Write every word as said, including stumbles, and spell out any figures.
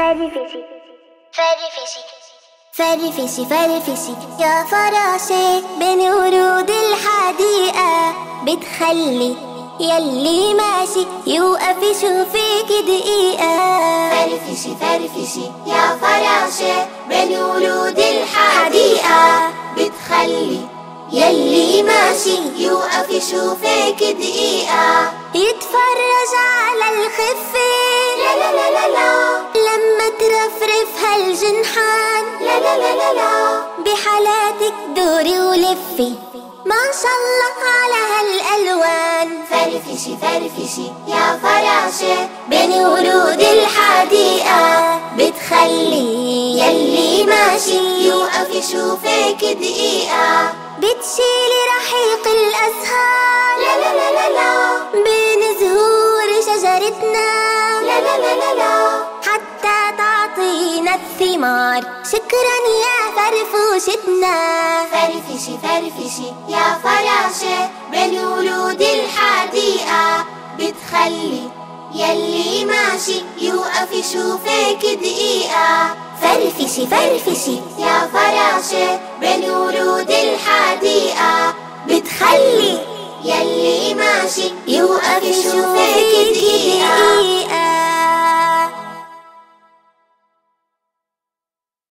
فرفشي فرفشي فرفشي فرفشي يا فراشة بين ورود الحديقة، بتخلي يلي ماشي يوقف يشوفك دقيقة. فرفشي فرفشي يا فراشة بين ورود الحديقة، بتخلي يلي ماشي يوقف يشوفك دقيقة. يتفرج على الخفة لا لا لا لا لا، لما ترفرف هالجنحان لا لا لا لا لا، بحالاتك دوري ولفي ما شاء الله على هالألوان. فرفشي فرفشي يا فراشة بين ورود الحديقة، بتخلي يلي ماشي يوقف يشوفك دقيقة. بتشيلي رحيق الأزهار لا لا لا لا لا، بين زهور شجرتنا لا لا لا لا لا، حتى تعطينا الثمار. شكرا يا فرفوشتنا. فرفشي فرفشي يا فراشة بين ورود الحديقة، بتخلي يلي ماشي يوقف يشوفك دقيقة. فرفشي فرفشي يا فراشة بين ورود الحديقة، بتخلي يلي ماشي يوقف يشوفك دقيقة.